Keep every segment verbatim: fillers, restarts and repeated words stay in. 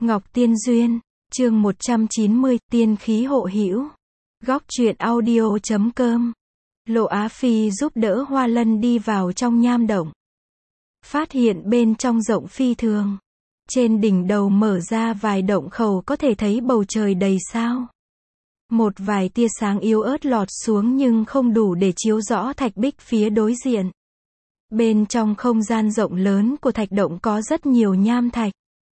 Ngọc Tiên Duyên, chương một trăm chín mươi, tiên khí hộ hữu. Góc truyện audio chấm com. Lộ Á Phi giúp đỡ Hoa Lân đi vào trong nham động. Phát hiện bên trong rộng phi thường. Trên đỉnh đầu mở ra vài động khẩu có thể thấy bầu trời đầy sao. Một vài tia sáng yếu ớt lọt xuống nhưng không đủ để chiếu rõ thạch bích phía đối diện. Bên trong không gian rộng lớn của thạch động có rất nhiều nham thạch.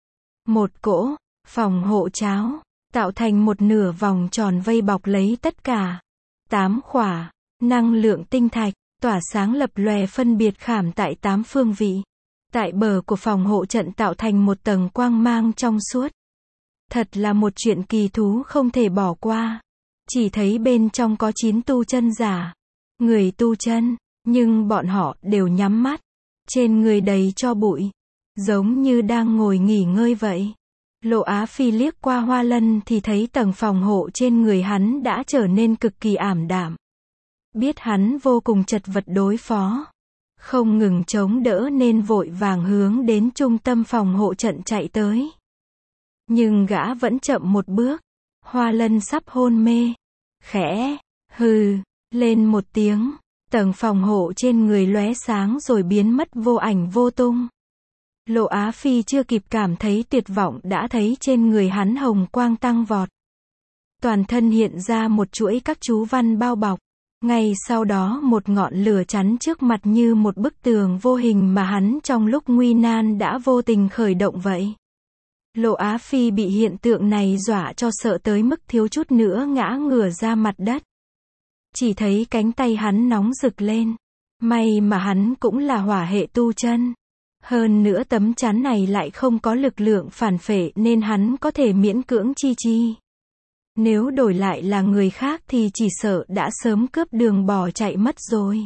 Một cỗ, phòng hộ cháo, tạo thành một nửa vòng tròn vây bọc lấy tất cả. Tám khỏa, năng lượng tinh thạch, tỏa sáng lập lòe phân biệt khảm tại tám phương vị. Tại bờ của phòng hộ trận tạo thành một tầng quang mang trong suốt. Thật là một chuyện kỳ thú không thể bỏ qua. Chỉ thấy bên trong có chín tu chân giả. Người tu chân, nhưng bọn họ đều nhắm mắt. Trên người đầy tro bụi. Giống như đang ngồi nghỉ ngơi vậy. Lộ Á Phi liếc qua Hoa Lân thì thấy tầng phòng hộ trên người hắn đã trở nên cực kỳ ảm đạm. Biết hắn vô cùng chật vật đối phó. Không ngừng chống đỡ nên vội vàng hướng đến trung tâm phòng hộ trận chạy tới. Nhưng gã vẫn chậm một bước. Hoa Lân sắp hôn mê. Khẽ, hừ, lên một tiếng. Tầng phòng hộ trên người lóe sáng rồi biến mất vô ảnh vô tung. Lộ Á Phi chưa kịp cảm thấy tuyệt vọng đã thấy trên người hắn hồng quang tăng vọt. Toàn thân hiện ra một chuỗi các chú văn bao bọc. Ngay sau đó một ngọn lửa chắn trước mặt như một bức tường vô hình mà hắn trong lúc nguy nan đã vô tình khởi động vậy. Lộ Á Phi bị hiện tượng này dọa cho sợ tới mức thiếu chút nữa ngã ngửa ra mặt đất. Chỉ thấy cánh tay hắn nóng rực lên. May mà hắn cũng là hỏa hệ tu chân. Hơn nữa tấm chắn này lại không có lực lượng phản phệ nên hắn có thể miễn cưỡng chi chi. Nếu đổi lại là người khác thì chỉ sợ đã sớm cướp đường bỏ chạy mất rồi.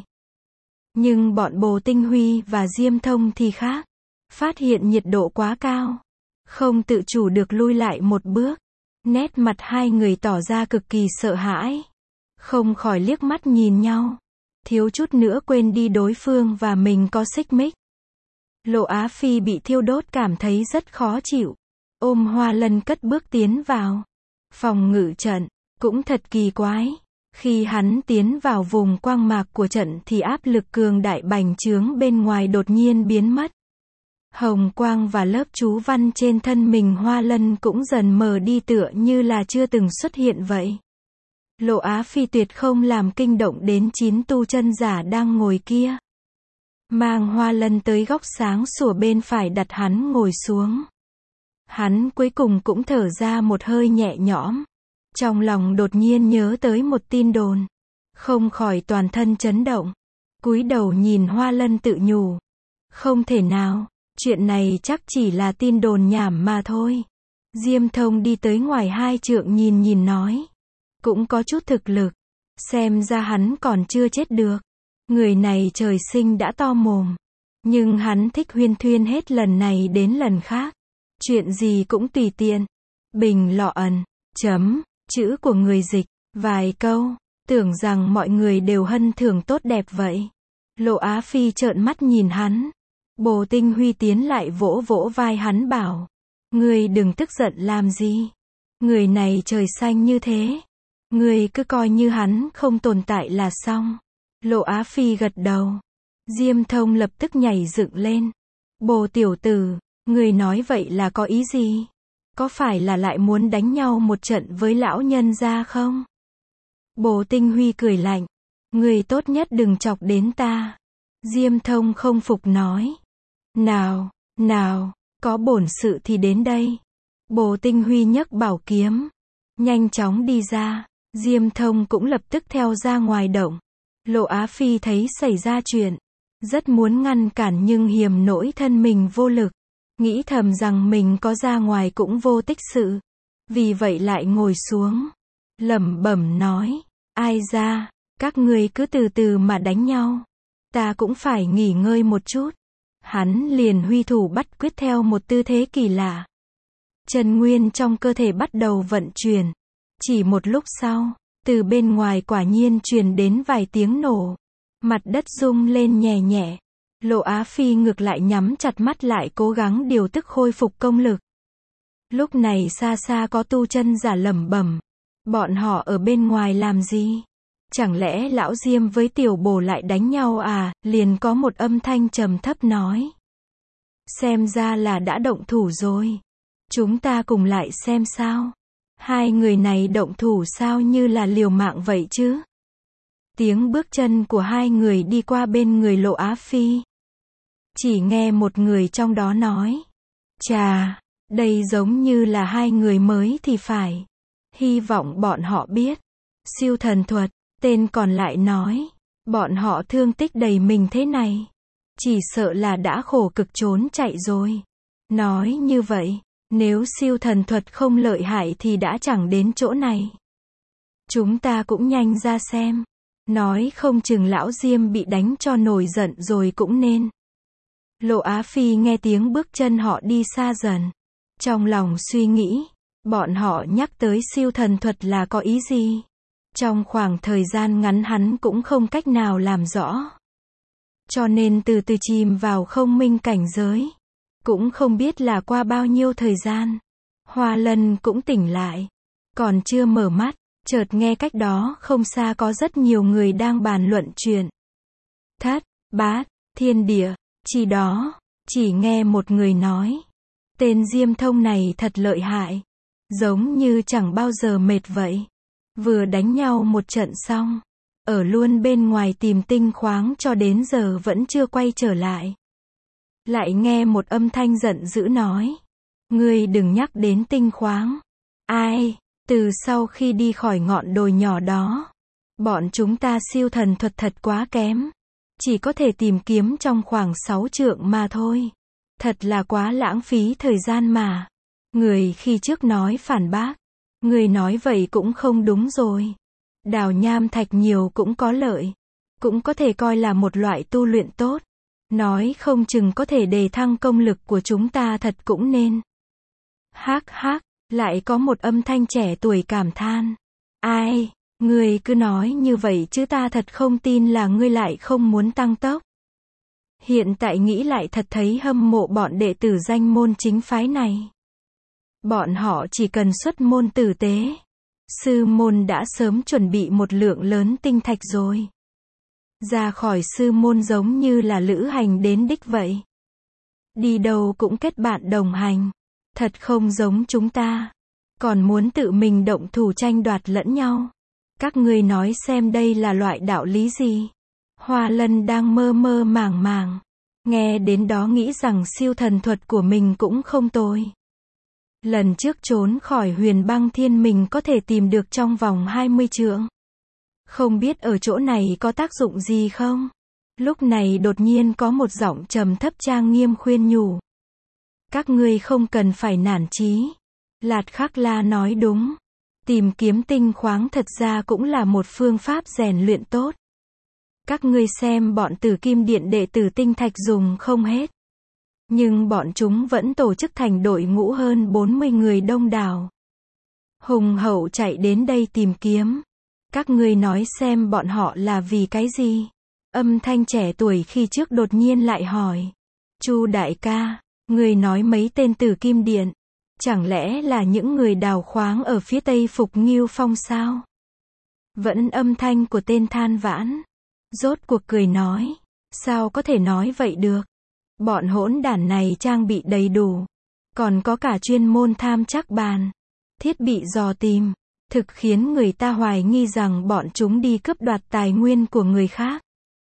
Nhưng bọn Bồ Tinh Huy và Diêm Thông thì khác. Phát hiện nhiệt độ quá cao. Không tự chủ được lui lại một bước. Nét mặt hai người tỏ ra cực kỳ sợ hãi. Không khỏi liếc mắt nhìn nhau. Thiếu chút nữa quên đi đối phương và mình có xích mích. Lộ Á Phi bị thiêu đốt cảm thấy rất khó chịu. Ôm Hoa Lân cất bước tiến vào. Phòng ngự trận, cũng thật kỳ quái. Khi hắn tiến vào vùng quang mạc của trận thì áp lực cường đại bành trướng bên ngoài đột nhiên biến mất. Hồng quang và lớp chú văn trên thân mình Hoa Lân cũng dần mờ đi tựa như là chưa từng xuất hiện vậy. Lộ Á Phi tuyệt không làm kinh động đến chín tu chân giả đang ngồi kia. Mang Hoa Lân tới góc sáng sủa bên phải đặt hắn ngồi xuống. Hắn cuối cùng cũng thở ra một hơi nhẹ nhõm. Trong lòng đột nhiên nhớ tới một tin đồn. Không khỏi toàn thân chấn động. Cúi đầu nhìn Hoa Lân tự nhủ. Không thể nào, chuyện này chắc chỉ là tin đồn nhảm mà thôi. Diêm Thông đi tới ngoài hai trượng nhìn nhìn nói. Cũng có chút thực lực. Xem ra hắn còn chưa chết được. Người này trời sinh đã to mồm. Nhưng hắn thích huyên thuyên hết lần này đến lần khác. Chuyện gì cũng tùy tiện. Bình lọ ẩn, chấm, chữ của người dịch, vài câu. Tưởng rằng mọi người đều hân thưởng tốt đẹp vậy. Lộ Á Phi trợn mắt nhìn hắn. Bồ Tinh Huy tiến lại vỗ vỗ vai hắn bảo. Ngươi đừng tức giận làm gì. Người này trời xanh như thế. Ngươi cứ coi như hắn không tồn tại là xong. Lộ Á Phi gật đầu. Diêm Thông lập tức nhảy dựng lên. Bồ tiểu tử, người nói vậy là có ý gì? Có phải là lại muốn đánh nhau một trận với lão nhân gia không? Bồ Tinh Huy cười lạnh. Người tốt nhất đừng chọc đến ta. Diêm Thông không phục nói. Nào, nào, có bổn sự thì đến đây. Bồ Tinh Huy nhấc bảo kiếm. Nhanh chóng đi ra. Diêm Thông cũng lập tức theo ra ngoài động. Lộ Á Phi thấy xảy ra chuyện. Rất muốn ngăn cản nhưng hiềm nỗi thân mình vô lực. Nghĩ thầm rằng mình có ra ngoài cũng vô tích sự. Vì vậy lại ngồi xuống. Lẩm bẩm nói. Ai ra, các ngươi cứ từ từ mà đánh nhau. Ta cũng phải nghỉ ngơi một chút. Hắn liền huy thủ bắt quyết theo một tư thế kỳ lạ. Chân nguyên trong cơ thể bắt đầu vận chuyển. Chỉ một lúc sau, từ bên ngoài quả nhiên truyền đến vài tiếng nổ. Mặt đất rung lên nhẹ nhẹ. Lộ Á Phi ngược lại nhắm chặt mắt lại cố gắng điều tức khôi phục công lực. Lúc này xa xa có tu chân giả lẩm bẩm. Bọn họ ở bên ngoài làm gì? Chẳng lẽ lão Diêm với tiểu bồ lại đánh nhau à? Liền có một âm thanh trầm thấp nói. Xem ra là đã động thủ rồi. Chúng ta cùng lại xem sao. Hai người này động thủ sao như là liều mạng vậy chứ? Tiếng bước chân của hai người đi qua bên người Lộ Á Phi. Chỉ nghe một người trong đó nói. Chà, đây giống như là hai người mới thì phải. Hy vọng bọn họ biết. Siêu thần thuật, tên còn lại nói. Bọn họ thương tích đầy mình thế này. Chỉ sợ là đã khổ cực trốn chạy rồi. Nói như vậy, nếu siêu thần thuật không lợi hại thì đã chẳng đến chỗ này. Chúng ta cũng nhanh ra xem. Nói không chừng lão Diêm bị đánh cho nổi giận rồi cũng nên. Lộ Á Phi nghe tiếng bước chân họ đi xa dần. Trong lòng suy nghĩ, bọn họ nhắc tới siêu thần thuật là có ý gì? Trong khoảng thời gian ngắn hắn cũng không cách nào làm rõ. Cho nên từ từ chìm vào không minh cảnh giới. Cũng không biết là qua bao nhiêu thời gian. Hoa Lân cũng tỉnh lại. Còn chưa mở mắt, chợt nghe cách đó không xa có rất nhiều người đang bàn luận chuyện. Thất, bát, thiên địa, chỉ đó, chỉ nghe một người nói. Tên Diêm Thông này thật lợi hại. Giống như chẳng bao giờ mệt vậy. Vừa đánh nhau một trận xong. Ở luôn bên ngoài tìm tinh khoáng cho đến giờ vẫn chưa quay trở lại. Lại nghe một âm thanh giận dữ nói. Ngươi đừng nhắc đến tinh khoáng. Ai, từ sau khi đi khỏi ngọn đồi nhỏ đó. Bọn chúng ta siêu thần thuật thật quá kém. Chỉ có thể tìm kiếm trong khoảng sáu trượng mà thôi. Thật là quá lãng phí thời gian mà. Người khi trước nói phản bác. Người nói vậy cũng không đúng rồi. Đào nham thạch nhiều cũng có lợi. Cũng có thể coi là một loại tu luyện tốt. Nói không chừng có thể đề thăng công lực của chúng ta thật cũng nên. Hác hác, lại có một âm thanh trẻ tuổi cảm than. Ai, ngươi cứ nói như vậy chứ ta thật không tin là ngươi lại không muốn tăng tốc. Hiện tại nghĩ lại thật thấy hâm mộ bọn đệ tử danh môn chính phái này. Bọn họ chỉ cần xuất môn tử tế. Sư môn đã sớm chuẩn bị một lượng lớn tinh thạch rồi. Ra khỏi sư môn giống như là lữ hành đến đích vậy. Đi đâu cũng kết bạn đồng hành. Thật không giống chúng ta. Còn muốn tự mình động thủ tranh đoạt lẫn nhau. Các ngươi nói xem đây là loại đạo lý gì? Hoa Lân đang mơ mơ màng màng. Nghe đến đó nghĩ rằng siêu thần thuật của mình cũng không tồi. Lần trước trốn khỏi Huyền Băng Thiên mình có thể tìm được trong vòng hai mươi trượng. Không biết ở chỗ này có tác dụng gì không? Lúc này đột nhiên có một giọng trầm thấp trang nghiêm khuyên nhủ. Các ngươi không cần phải nản chí. Lạt Khắc La nói đúng. Tìm kiếm tinh khoáng thật ra cũng là một phương pháp rèn luyện tốt. Các ngươi xem bọn Tử Kim Điện đệ tử tinh thạch dùng không hết. Nhưng bọn chúng vẫn tổ chức thành đội ngũ hơn bốn mươi người đông đảo. Hùng hậu chạy đến đây tìm kiếm. Các ngươi nói xem bọn họ là vì cái gì? Âm thanh trẻ tuổi khi trước đột nhiên lại hỏi. Chu đại ca, ngươi nói mấy tên Tử Kim Điện. Chẳng lẽ là những người đào khoáng ở phía tây Phục Ngưu Phong sao? Vẫn âm thanh của tên than vãn. Rốt cuộc cười nói. Sao có thể nói vậy được? Bọn hỗn đản này trang bị đầy đủ. Còn có cả chuyên môn tham trắc bàn. Thiết bị dò tìm. Thực khiến người ta hoài nghi rằng bọn chúng đi cướp đoạt tài nguyên của người khác.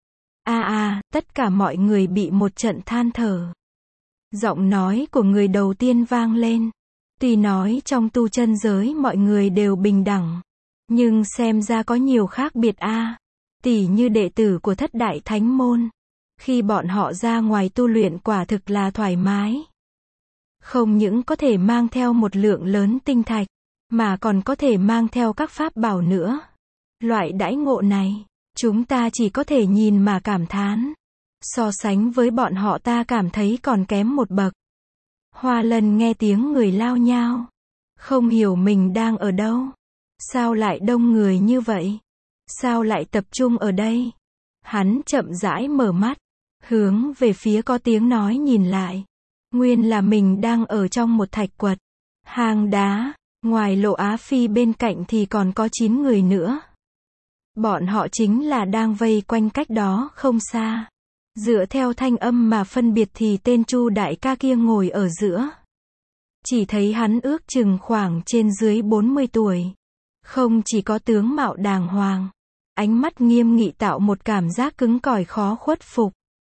A a, tất cả mọi người bị một trận than thở. Giọng nói của người đầu tiên vang lên. Tuy nói trong tu chân giới mọi người đều bình đẳng. Nhưng xem ra có nhiều khác biệt a. À. Tỉ như đệ tử của thất đại thánh môn. Khi bọn họ ra ngoài tu luyện quả thực là thoải mái. Không những có thể mang theo một lượng lớn tinh thạch, mà còn có thể mang theo các pháp bảo nữa. Loại đãi ngộ này, chúng ta chỉ có thể nhìn mà cảm thán. So sánh với bọn họ ta cảm thấy còn kém một bậc. Hoa Lân nghe tiếng người lao nhao. Không hiểu mình đang ở đâu. Sao lại đông người như vậy? Sao lại tập trung ở đây? Hắn chậm rãi mở mắt. Hướng về phía có tiếng nói nhìn lại. Nguyên là mình đang ở trong một thạch quật. Hang đá, ngoài Lộ Á Phi bên cạnh thì còn có chín người nữa. Bọn họ chính là đang vây quanh cách đó không xa. Dựa theo thanh âm mà phân biệt thì tên Chu đại ca kia ngồi ở giữa. Chỉ thấy hắn ước chừng khoảng trên dưới bốn mươi tuổi. Không chỉ có tướng mạo đàng hoàng, ánh mắt nghiêm nghị tạo một cảm giác cứng cỏi khó khuất phục.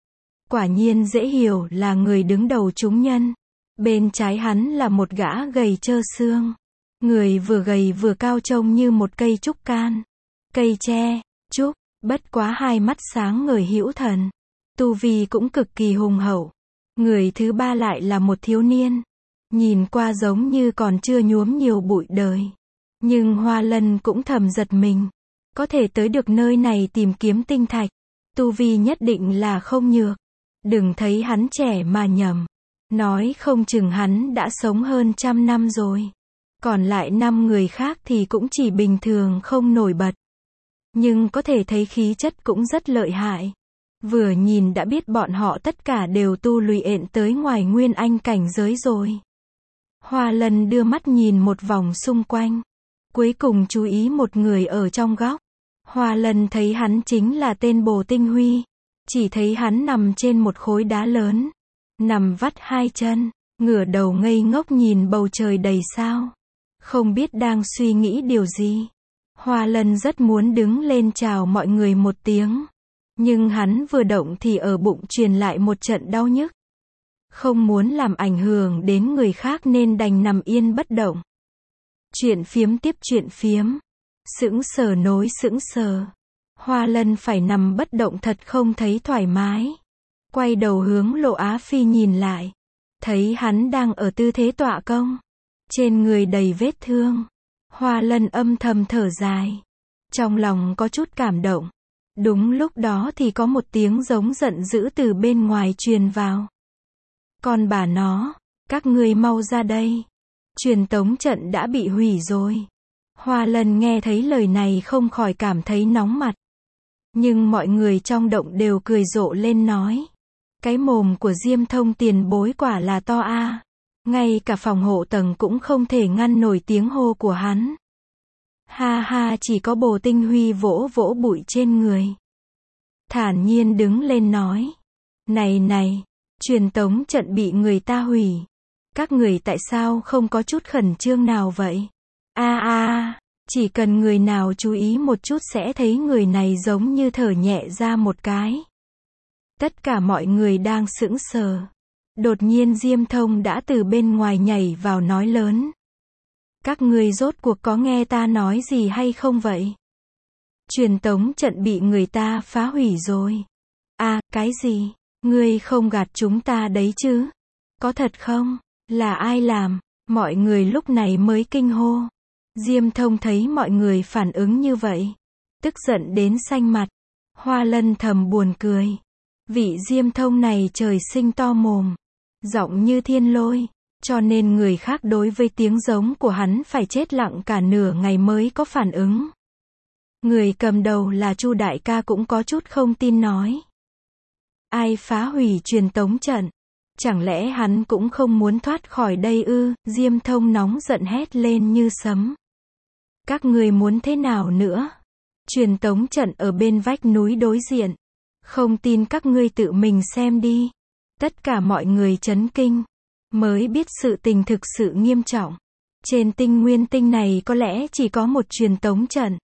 Quả nhiên dễ hiểu là người đứng đầu chúng nhân. Bên trái hắn là một gã gầy trơ xương. Người vừa gầy vừa cao trông như một cây trúc can. Cây tre, trúc, bất quá hai mắt sáng ngời hữu thần. Tu vi cũng cực kỳ hùng hậu. Người thứ ba lại là một thiếu niên. Nhìn qua giống như còn chưa nhuốm nhiều bụi đời. Nhưng Hoa Lân cũng thầm giật mình. Có thể tới được nơi này tìm kiếm tinh thạch. Tu vi nhất định là không nhược. Đừng thấy hắn trẻ mà nhầm. Nói không chừng hắn đã sống hơn trăm năm rồi. Còn lại năm người khác thì cũng chỉ bình thường không nổi bật. Nhưng có thể thấy khí chất cũng rất lợi hại. Vừa nhìn đã biết bọn họ tất cả đều tu luyện tới ngoài nguyên anh cảnh giới rồi. Hoa Lân đưa mắt nhìn một vòng xung quanh. Cuối cùng chú ý một người ở trong góc. Hoa Lân thấy hắn chính là tên Bồ Tinh Huy. Chỉ thấy hắn nằm trên một khối đá lớn. Nằm vắt hai chân, ngửa đầu ngây ngốc nhìn bầu trời đầy sao. Không biết đang suy nghĩ điều gì. Hoa Lân rất muốn đứng lên chào mọi người một tiếng. Nhưng hắn vừa động thì ở bụng truyền lại một trận đau nhức. Không muốn làm ảnh hưởng đến người khác nên đành nằm yên bất động. Chuyện phiếm tiếp chuyện phiếm. Sững sờ nối sững sờ. Hoa Lân phải nằm bất động thật không thấy thoải mái. Quay đầu hướng Lộ Á Phi nhìn lại. Thấy hắn đang ở tư thế tọa công. Trên người đầy vết thương. Hoa Lân âm thầm thở dài. Trong lòng có chút cảm động. Đúng lúc đó thì có một tiếng giống giận dữ từ bên ngoài truyền vào. Con bà nó, các ngươi mau ra đây. Truyền tống trận đã bị hủy rồi. Hoa Lân nghe thấy lời này không khỏi cảm thấy nóng mặt. Nhưng mọi người trong động đều cười rộ lên nói. Cái mồm của Diêm Thông tiền bối quả là to a. Ngay cả phòng hộ tầng cũng không thể ngăn nổi tiếng hô của hắn. Ha ha, chỉ có Bồ Tinh Huy vỗ vỗ bụi trên người. Thản nhiên đứng lên nói. Này này, truyền tống trận bị người ta hủy. Các người tại sao không có chút khẩn trương nào vậy? A a, chỉ cần người nào chú ý một chút sẽ thấy người này giống như thở nhẹ ra một cái. Tất cả mọi người đang sững sờ. Đột nhiên Diêm Thông đã từ bên ngoài nhảy vào nói lớn. Các ngươi rốt cuộc có nghe ta nói gì hay không vậy? Truyền tống trận bị người ta phá hủy rồi. À, cái gì? Ngươi không gạt chúng ta đấy chứ? Có thật không? Là ai làm? Mọi người lúc này mới kinh hô. Diêm Thông thấy mọi người phản ứng như vậy. Tức giận đến xanh mặt. Hoa Lân thầm buồn cười. Vị Diêm Thông này trời sinh to mồm. Giọng như thiên lôi. Cho nên người khác đối với tiếng giống của hắn phải chết lặng cả nửa ngày mới có phản ứng. Người cầm đầu là Chu đại ca cũng có chút không tin nói. Ai phá hủy truyền tống trận? Chẳng lẽ hắn cũng không muốn thoát khỏi đây ư? Diêm Thông nóng giận hét lên như sấm. Các người muốn thế nào nữa? Truyền tống trận ở bên vách núi đối diện. Không tin các ngươi tự mình xem đi. Tất cả mọi người chấn kinh. Mới biết sự tình thực sự nghiêm trọng. Trên tinh nguyên tinh này có lẽ chỉ có một truyền tống trận.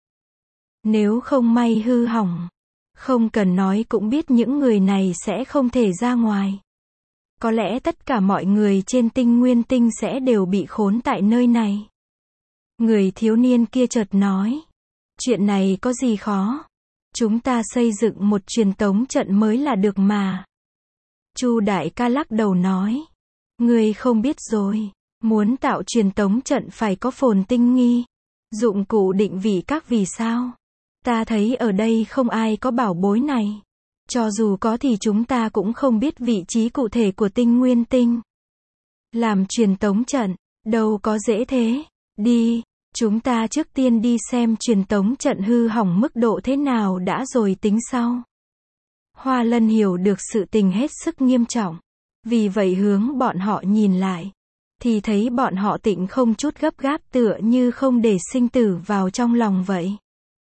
Nếu không may hư hỏng. Không cần nói cũng biết những người này sẽ không thể ra ngoài. Có lẽ tất cả mọi người trên tinh nguyên tinh sẽ đều bị khốn tại nơi này. Người thiếu niên kia chợt nói. Chuyện này có gì khó? Chúng ta xây dựng một truyền tống trận mới là được mà. Chu đại ca lắc đầu nói. Ngươi không biết rồi. Muốn tạo truyền tống trận phải có phồn tinh nghi. Dụng cụ định vị các vì sao? Ta thấy ở đây không ai có bảo bối này. Cho dù có thì chúng ta cũng không biết vị trí cụ thể của tinh nguyên tinh. Làm truyền tống trận, đâu có dễ thế. Đi, chúng ta trước tiên đi xem truyền tống trận hư hỏng mức độ thế nào đã rồi tính sau. Hoa Lân hiểu được sự tình hết sức nghiêm trọng. Vì vậy hướng bọn họ nhìn lại. thì thấy bọn họ tịnh không chút gấp gáp, tựa như không để sinh tử vào trong lòng vậy.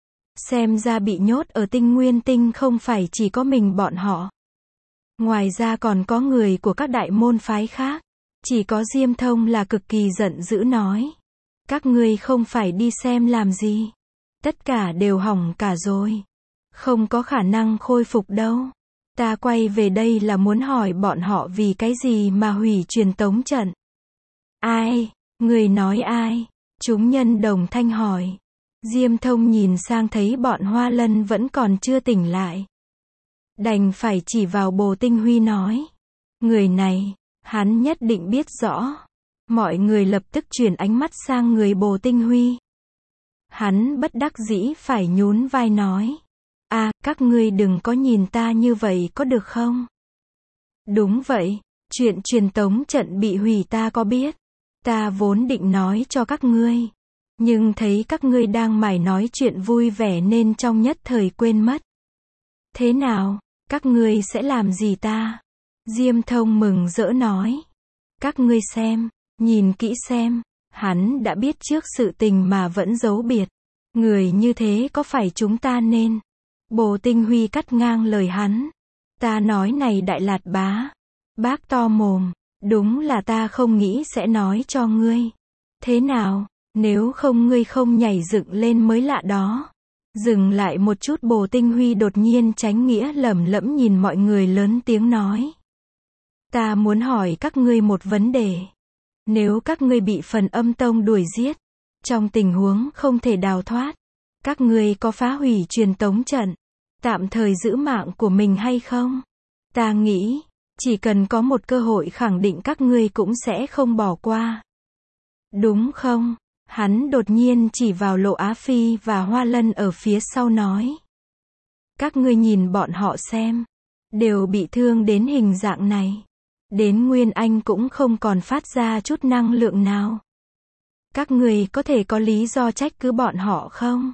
Xem ra bị nhốt ở Tinh Nguyên Tinh không phải chỉ có mình bọn họ. Ngoài ra còn có người của các đại môn phái khác. Chỉ có Diêm Thông là cực kỳ giận dữ nói. Các ngươi không phải đi xem làm gì. Tất cả đều hỏng cả rồi. Không có khả năng khôi phục đâu. Ta quay về đây là muốn hỏi bọn họ vì cái gì mà hủy truyền tống trận. Ai? Người nói ai? Chúng nhân đồng thanh hỏi. Diêm Thông nhìn sang thấy bọn Hoa Lân vẫn còn chưa tỉnh lại. Đành phải chỉ vào Bồ Tinh Huy nói. Người này, hắn nhất định biết rõ. Mọi người lập tức chuyển ánh mắt sang người Bồ Tinh Huy. Hắn bất đắc dĩ phải nhún vai nói. À, các ngươi đừng có nhìn ta như vậy có được không? Đúng vậy, chuyện truyền tống trận bị hủy ta có biết. Ta vốn định nói cho các ngươi. Nhưng thấy các ngươi đang mải nói chuyện vui vẻ nên trong nhất thời quên mất. Thế nào, các ngươi sẽ làm gì ta? Diêm Thông mừng rỡ nói. Các ngươi xem, nhìn kỹ xem, hắn đã biết trước sự tình mà vẫn giấu biệt. Người như thế có phải chúng ta nên? Bồ Tinh Huy cắt ngang lời hắn. Ta nói này Đại Lạt Bá. Bác to mồm, đúng là ta không nghĩ sẽ nói cho ngươi. Thế nào, nếu không ngươi không nhảy dựng lên mới lạ đó. Dừng lại một chút, Bồ Tinh Huy đột nhiên tránh nghĩa lẩm lẩm nhìn mọi người lớn tiếng nói. Ta muốn hỏi các ngươi một vấn đề. Nếu các ngươi bị Phần Âm Tông đuổi giết, trong tình huống không thể đào thoát, các ngươi có phá hủy truyền tống trận, tạm thời giữ mạng của mình hay không? Ta nghĩ, chỉ cần có một cơ hội khẳng định các ngươi cũng sẽ không bỏ qua. Đúng không? Hắn đột nhiên chỉ vào Lộ Á Phi và Hoa Lân ở phía sau nói. Các ngươi nhìn bọn họ xem. Đều bị thương đến hình dạng này. Đến Nguyên Anh cũng không còn phát ra chút năng lượng nào. Các ngươi có thể có lý do trách cứ bọn họ không?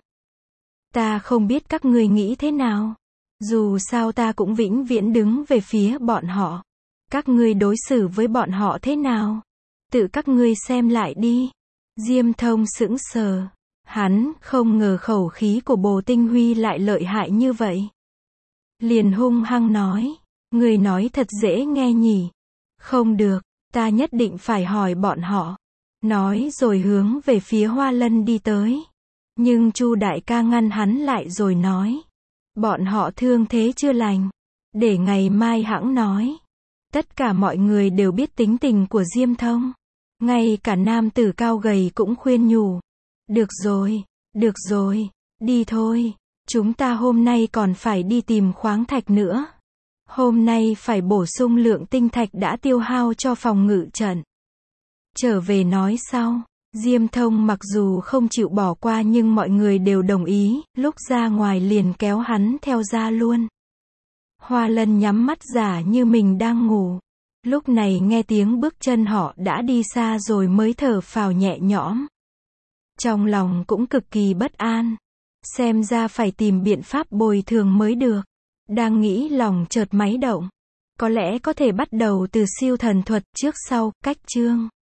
Ta không biết các ngươi nghĩ thế nào. Dù sao ta cũng vĩnh viễn đứng về phía bọn họ. Các ngươi đối xử với bọn họ thế nào? Tự các ngươi xem lại đi. Diêm Thông sững sờ. Hắn không ngờ khẩu khí của Bồ Tinh Huy lại lợi hại như vậy. Liền hung hăng nói. Người nói thật dễ nghe nhỉ. Không được, ta nhất định phải hỏi bọn họ. Nói rồi hướng về phía Hoa Lân đi tới. Nhưng Chu đại ca ngăn hắn lại rồi nói. Bọn họ thương thế chưa lành. Để ngày mai hãng nói. Tất cả mọi người đều biết tính tình của Diêm Thông. Ngay cả nam tử cao gầy cũng khuyên nhủ. Được rồi, được rồi, đi thôi. Chúng ta hôm nay còn phải đi tìm khoáng thạch nữa. Hôm nay phải bổ sung lượng tinh thạch đã tiêu hao cho phòng ngự trận. Trở về nói sau. Diêm Thông mặc dù không chịu bỏ qua nhưng mọi người đều đồng ý, lúc ra ngoài liền kéo hắn theo ra luôn. Hoa Lân nhắm mắt giả như mình đang ngủ. Lúc này nghe tiếng bước chân họ đã đi xa rồi mới thở phào nhẹ nhõm. Trong lòng cũng cực kỳ bất an. Xem ra phải tìm biện pháp bồi thường mới được. Đang nghĩ lòng chợt máy động. Có lẽ có thể bắt đầu từ siêu thần thuật trước sau, cách chương.